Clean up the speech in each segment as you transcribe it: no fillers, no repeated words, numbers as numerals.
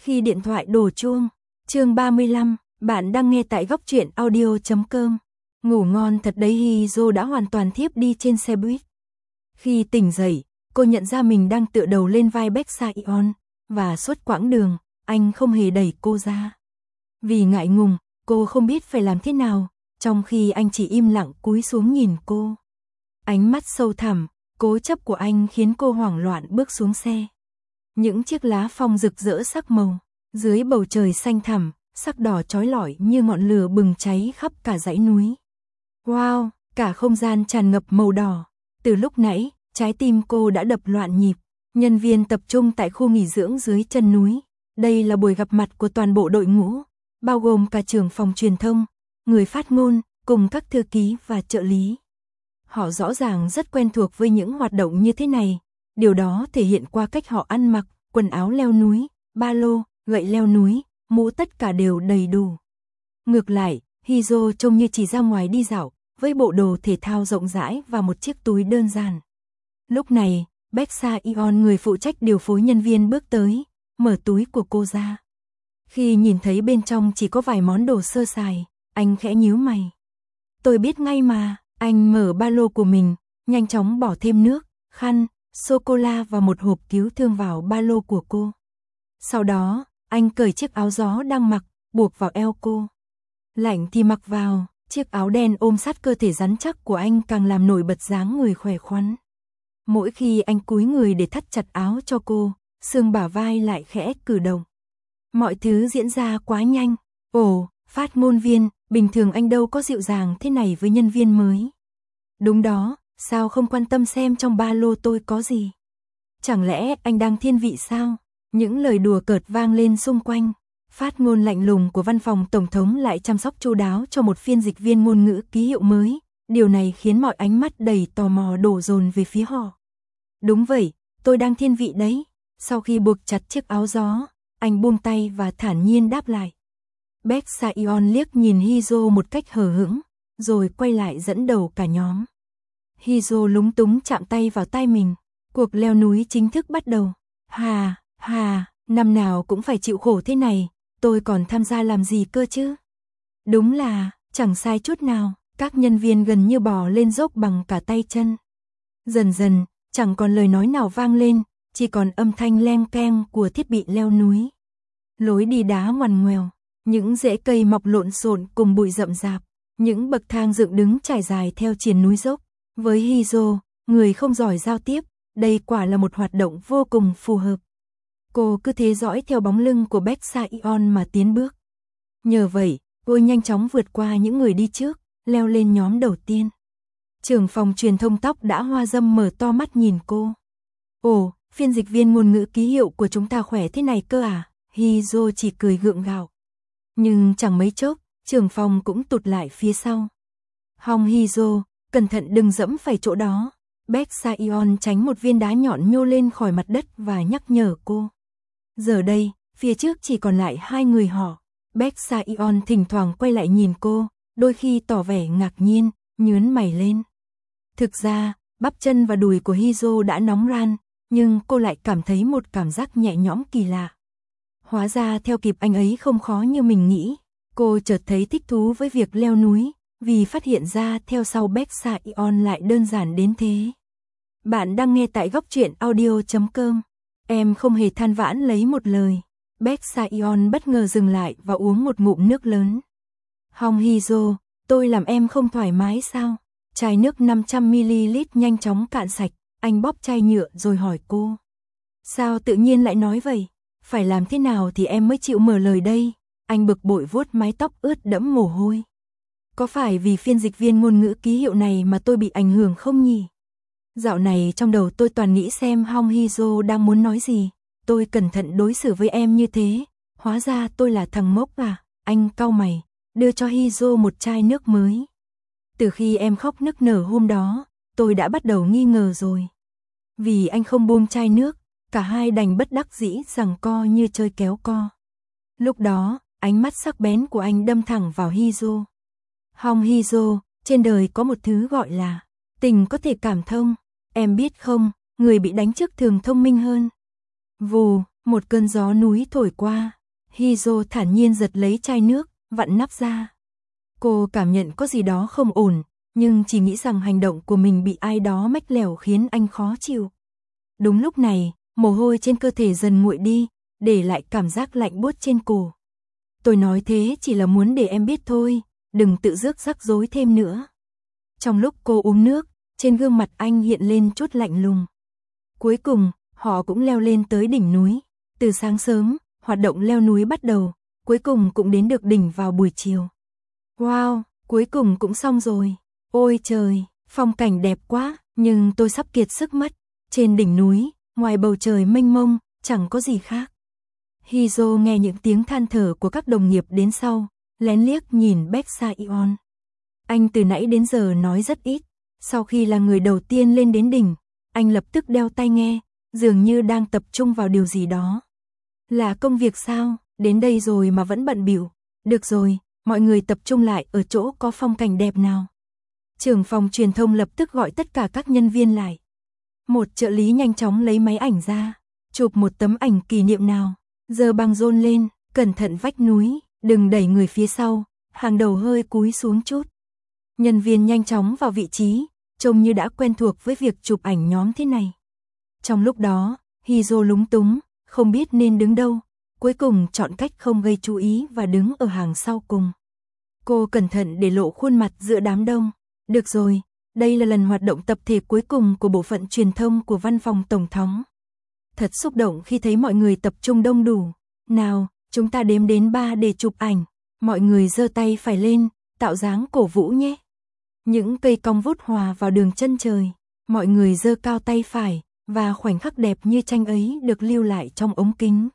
Khi điện thoại đổ chuông, chương 35, bạn đang nghe tại góc truyện audio.com. Ngủ ngon thật đấy, Hyo đã hoàn toàn thiếp đi trên xe buýt. Khi tỉnh dậy, cô nhận ra mình đang tựa đầu lên vai Baek Sa-yeon, và suốt quãng đường, anh không hề đẩy cô ra. Vì ngại ngùng, cô không biết phải làm thế nào, trong khi anh chỉ im lặng cúi xuống nhìn cô. Ánh mắt sâu thẳm, cố chấp của anh khiến cô hoảng loạn bước xuống xe. Những chiếc lá phong rực rỡ sắc màu, dưới bầu trời xanh thẳm, sắc đỏ chói lọi như ngọn lửa bừng cháy khắp cả dãy núi. Wow, cả không gian tràn ngập màu đỏ. Từ lúc nãy, trái tim cô đã đập loạn nhịp. Nhân viên tập trung tại khu nghỉ dưỡng dưới chân núi. Đây là buổi gặp mặt của toàn bộ đội ngũ, bao gồm cả trưởng phòng truyền thông, người phát ngôn, cùng các thư ký và trợ lý. Họ rõ ràng rất quen thuộc với những hoạt động như thế này. Điều đó thể hiện qua cách họ ăn mặc, quần áo leo núi, ba lô, gậy leo núi, mũ, tất cả đều đầy đủ. Ngược lại, Hyo trông như chỉ ra ngoài đi dạo, với bộ đồ thể thao rộng rãi và một chiếc túi đơn giản. Lúc này, Baek Sa-yeon, người phụ trách điều phối nhân viên, bước tới, mở túi của cô ra. Khi nhìn thấy bên trong chỉ có vài món đồ sơ sài, anh khẽ nhíu mày. Tôi biết ngay mà. Anh mở ba lô của mình, nhanh chóng bỏ thêm nước, khăn, sô-cô-la và một hộp cứu thương vào ba lô của cô. Sau đó, anh cởi chiếc áo gió đang mặc, buộc vào eo cô. Lạnh thì mặc vào, chiếc áo đen ôm sát cơ thể rắn chắc của anh càng làm nổi bật dáng người khỏe khoắn. Mỗi khi anh cúi người để thắt chặt áo cho cô, xương bả vai lại khẽ cử động. Mọi thứ diễn ra quá nhanh. Ồ, phát ngôn viên, bình thường anh đâu có dịu dàng thế này với nhân viên mới. Đúng đó, sao không quan tâm xem trong ba lô tôi có gì? Chẳng lẽ anh đang thiên vị sao? Những lời đùa cợt vang lên xung quanh. Phát ngôn lạnh lùng của văn phòng tổng thống lại chăm sóc chu đáo cho một phiên dịch viên ngôn ngữ ký hiệu mới. Điều này khiến mọi ánh mắt đầy tò mò đổ dồn về phía họ. Đúng vậy, tôi đang thiên vị đấy. Sau khi buộc chặt chiếc áo gió, anh buông tay và thản nhiên đáp lại. Baek Sa-yeon liếc nhìn Hyo một cách hờ hững, rồi quay lại dẫn đầu cả nhóm. Hyo lúng túng chạm tay vào tai mình. Cuộc leo núi chính thức bắt đầu. Hà, năm nào cũng phải chịu khổ thế này, tôi còn tham gia làm gì cơ chứ? Đúng là, chẳng sai chút nào, các nhân viên gần như bò lên dốc bằng cả tay chân. Dần dần, chẳng còn lời nói nào vang lên, chỉ còn âm thanh leng keng của thiết bị leo núi. Lối đi đá ngoằn ngoèo, những rễ cây mọc lộn xộn cùng bụi rậm rạp, những bậc thang dựng đứng trải dài theo triền núi dốc. Với Hyo, người không giỏi giao tiếp, đây quả là một hoạt động vô cùng phù hợp. Cô cứ thế dõi theo bóng lưng của Baek Sa-yeon mà tiến bước. Nhờ vậy, cô nhanh chóng vượt qua những người đi trước, leo lên nhóm đầu tiên. Trưởng phòng truyền thông tóc đã hoa râm mở to mắt nhìn cô. Ồ, phiên dịch viên ngôn ngữ ký hiệu của chúng ta khỏe thế này cơ à? Hyo chỉ cười gượng gạo. Nhưng chẳng mấy chốc, trưởng phòng cũng tụt lại phía sau. Hong Hyo, cẩn thận đừng dẫm phải chỗ đó. Baek Sa-yeon tránh một viên đá nhọn nhô lên khỏi mặt đất và nhắc nhở cô. Giờ đây, phía trước chỉ còn lại hai người họ. Baek Sa-yeon thỉnh thoảng quay lại nhìn cô, đôi khi tỏ vẻ ngạc nhiên, nhướng mày lên. Thực ra, bắp chân và đùi của Hyo đã nóng ran, nhưng cô lại cảm thấy một cảm giác nhẹ nhõm kỳ lạ. Hóa ra theo kịp anh ấy không khó như mình nghĩ. Cô chợt thấy thích thú với việc leo núi, vì phát hiện ra theo sau Baek Sa-yeon lại đơn giản đến thế. Bạn đang nghe tại góc truyện audio.com. Em không hề than vãn lấy một lời. Baek Sa-yeon bất ngờ dừng lại và uống một ngụm nước lớn. Hong Hyo, tôi làm em không thoải mái sao? Chai nước 500ml nhanh chóng cạn sạch, anh bóp chai nhựa rồi hỏi cô. Sao tự nhiên lại nói vậy? Phải làm thế nào thì em mới chịu mở lời đây? Anh bực bội vuốt mái tóc ướt đẫm mồ hôi. Có phải vì phiên dịch viên ngôn ngữ ký hiệu này mà tôi bị ảnh hưởng không nhỉ? Dạo này trong đầu tôi toàn nghĩ xem Hong Hyo đang muốn nói gì. Tôi cẩn thận đối xử với em như thế, hóa ra tôi là thằng ngốc à? Anh cau mày, đưa cho Hyo một chai nước mới. Từ khi em khóc nức nở hôm đó, tôi đã bắt đầu nghi ngờ rồi. Vì anh không buông chai nước, cả hai đành bất đắc dĩ giằng co như chơi kéo co. Lúc đó, ánh mắt sắc bén của anh đâm thẳng vào Hyo. Hong Hyo, trên đời có một thứ gọi là tình có thể cảm thông. Em biết không, người bị đánh trước thường thông minh hơn. Vù, một cơn gió núi thổi qua, Hizo thản nhiên giật lấy chai nước, vặn nắp ra. Cô cảm nhận có gì đó không ổn, nhưng chỉ nghĩ rằng hành động của mình bị ai đó mách lẻo khiến anh khó chịu. Đúng lúc này, mồ hôi trên cơ thể dần nguội đi, để lại cảm giác lạnh buốt trên cổ. Tôi nói thế chỉ là muốn để em biết thôi, đừng tự rước rắc rối thêm nữa. Trong lúc cô uống nước, trên gương mặt anh hiện lên chút lạnh lùng. Cuối cùng, họ cũng leo lên tới đỉnh núi. Từ sáng sớm, hoạt động leo núi bắt đầu, cuối cùng cũng đến được đỉnh vào buổi chiều. Wow, cuối cùng cũng xong rồi. Ôi trời, phong cảnh đẹp quá, nhưng tôi sắp kiệt sức mất. Trên đỉnh núi, ngoài bầu trời mênh mông, chẳng có gì khác. Hizo nghe những tiếng than thở của các đồng nghiệp đến sau, lén liếc nhìn Baek Sa-yeon. Anh từ nãy đến giờ nói rất ít, sau khi là người đầu tiên lên đến đỉnh, anh lập tức đeo tai nghe, dường như đang tập trung vào điều gì đó. Là công việc sao, đến đây rồi mà vẫn bận bịu. Được rồi, mọi người tập trung lại ở chỗ có phong cảnh đẹp nào. Trưởng phòng truyền thông lập tức gọi tất cả các nhân viên lại. Một trợ lý nhanh chóng lấy máy ảnh ra, chụp một tấm ảnh kỷ niệm nào. Giờ băng rôn lên, cẩn thận vách núi, đừng đẩy người phía sau, hàng đầu hơi cúi xuống chút. Nhân viên nhanh chóng vào vị trí, trông như đã quen thuộc với việc chụp ảnh nhóm thế này. Trong lúc đó, Hizo lúng túng, không biết nên đứng đâu, cuối cùng chọn cách không gây chú ý và đứng ở hàng sau cùng. Cô cẩn thận để lộ khuôn mặt giữa đám đông. Được rồi, đây là lần hoạt động tập thể cuối cùng của bộ phận truyền thông của văn phòng tổng thống. Thật xúc động khi thấy mọi người tập trung đông đủ. Nào, chúng ta đếm đến 3 để chụp ảnh. Mọi người giơ tay phải lên, tạo dáng cổ vũ nhé. Những cây cong vút hòa vào đường chân trời. Mọi người giơ cao tay phải, và khoảnh khắc đẹp như tranh ấy được lưu lại trong ống kính.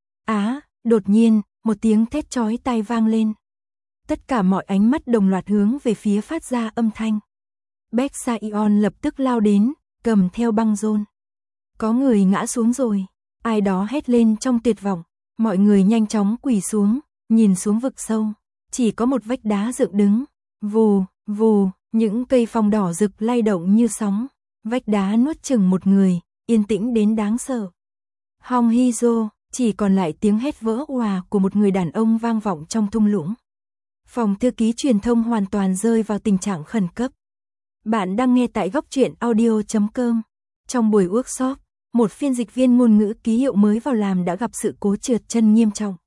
Đột nhiên, một tiếng thét chói tai vang lên. Tất cả mọi ánh mắt đồng loạt hướng về phía phát ra âm thanh. Baek Sa-yeon lập tức lao đến, cầm theo băng rôn. Có người ngã xuống rồi, ai đó hét lên trong tuyệt vọng. Mọi người nhanh chóng quỳ xuống, nhìn xuống vực sâu. Chỉ có một vách đá dựng đứng. Vù, vù, những cây phong đỏ rực lay động như sóng. Vách đá nuốt chửng một người, yên tĩnh đến đáng sợ. Hong Hizo, chỉ còn lại tiếng hét vỡ òa của một người đàn ông vang vọng trong thung lũng. Phòng thư ký truyền thông hoàn toàn rơi vào tình trạng khẩn cấp. Bạn đang nghe tại góc truyện audio.com. Trong buổi workshop, một phiên dịch viên ngôn ngữ ký hiệu mới vào làm đã gặp sự cố trượt chân nghiêm trọng.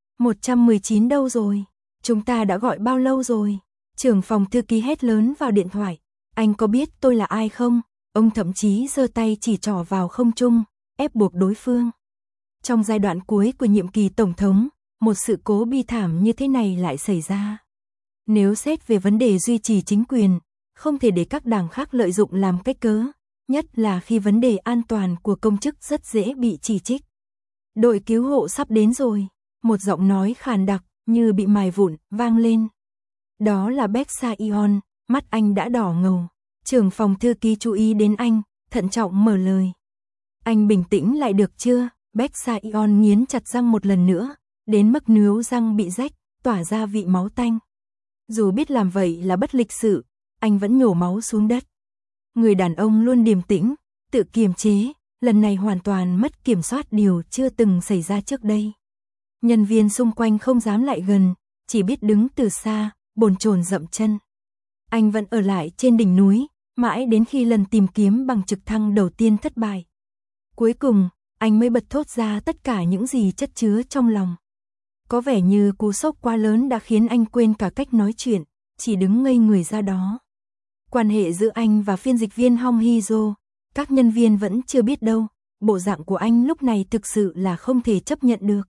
119 đâu rồi? Chúng ta đã gọi bao lâu rồi? Trưởng phòng thư ký hét lớn vào điện thoại. Anh có biết tôi là ai không? Ông thậm chí giơ tay chỉ trỏ vào không trung, ép buộc đối phương. Trong giai đoạn cuối của nhiệm kỳ tổng thống, một sự cố bi thảm như thế này lại xảy ra. Nếu xét về vấn đề duy trì chính quyền, không thể để các đảng khác lợi dụng làm cái cớ, nhất là khi vấn đề an toàn của công chức rất dễ bị chỉ trích. Đội cứu hộ sắp đến rồi, một giọng nói khàn đặc như bị mài vụn vang lên. Đó là Baek Sa-yeon, mắt anh đã đỏ ngầu. Trưởng phòng thư ký chú ý đến anh, thận trọng mở lời. Anh bình tĩnh lại được chưa? Baek Sa-yeon nghiến chặt răng một lần nữa, đến mức níu răng bị rách, tỏa ra vị máu tanh. Dù biết làm vậy là bất lịch sự, anh vẫn nhổ máu xuống đất. Người đàn ông luôn điềm tĩnh, tự kiềm chế, lần này hoàn toàn mất kiểm soát, điều chưa từng xảy ra trước đây. Nhân viên xung quanh không dám lại gần, chỉ biết đứng từ xa, bồn chồn dậm chân. Anh vẫn ở lại trên đỉnh núi, mãi đến khi lần tìm kiếm bằng trực thăng đầu tiên thất bại. Cuối cùng, anh mới bật thốt ra tất cả những gì chất chứa trong lòng. Có vẻ như cú sốc quá lớn đã khiến anh quên cả cách nói chuyện, chỉ đứng ngây người ra đó. Quan hệ giữa anh và phiên dịch viên Hong Hizo, các nhân viên vẫn chưa biết đâu, bộ dạng của anh lúc này thực sự là không thể chấp nhận được.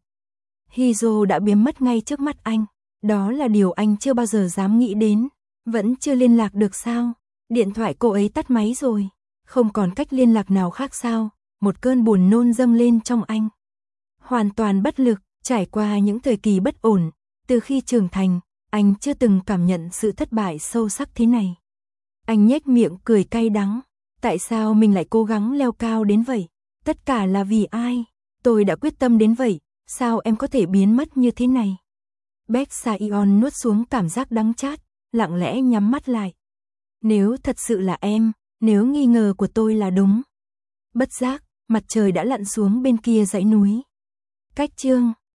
Hizo đã biến mất ngay trước mắt anh, đó là điều anh chưa bao giờ dám nghĩ đến. Vẫn chưa liên lạc được sao? Điện thoại cô ấy tắt máy rồi, không còn cách liên lạc nào khác sao? Một cơn buồn nôn dâng lên trong anh. Hoàn toàn bất lực, trải qua những thời kỳ bất ổn, từ khi trưởng thành, anh chưa từng cảm nhận sự thất bại sâu sắc thế này. Anh nhếch miệng cười cay đắng, tại sao mình lại cố gắng leo cao đến vậy? Tất cả là vì ai? Tôi đã quyết tâm đến vậy, sao em có thể biến mất như thế này? Baek Sa-yeon nuốt xuống cảm giác đắng chát, lặng lẽ nhắm mắt lại. Nếu thật sự là em, nếu nghi ngờ của tôi là đúng. Bất giác, mặt trời đã lặn xuống bên kia dãy núi. Cách chương